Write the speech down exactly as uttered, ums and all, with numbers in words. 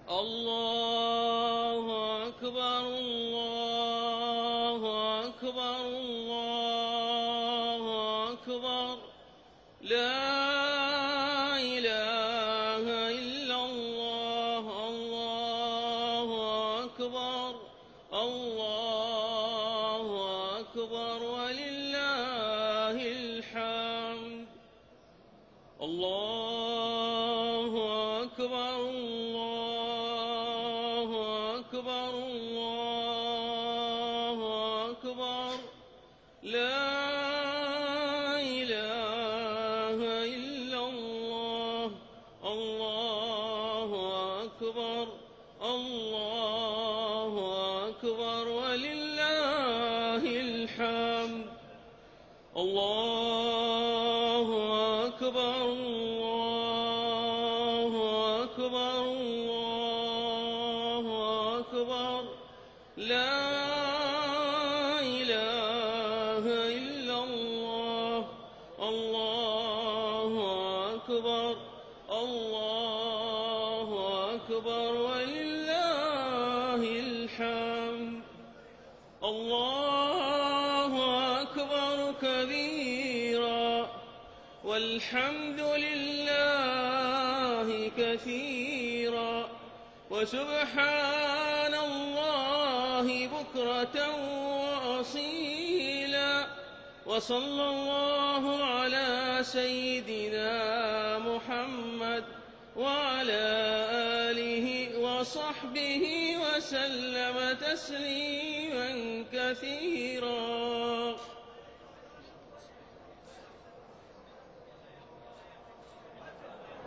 الله أكبر الله أكبر الله أكبر لا إله إلا الله الله أكبر الله أكبر ولله الحمد الله أكبر الله أكبر الله أكبر لا إله إلا الله الله أكبر الله أكبر ولله الحمد الله أكبر الله أكبر الله أكبر لا إله إلا الله الله أكبر الله أكبر ولله الحمد الله أكبر كبيرا والحمد لله كثيرا وسبحان الله بكرة وأصيلا وصلى الله على سيدنا محمد وعلى آله وصحبه وسلم تسليما كثيرا.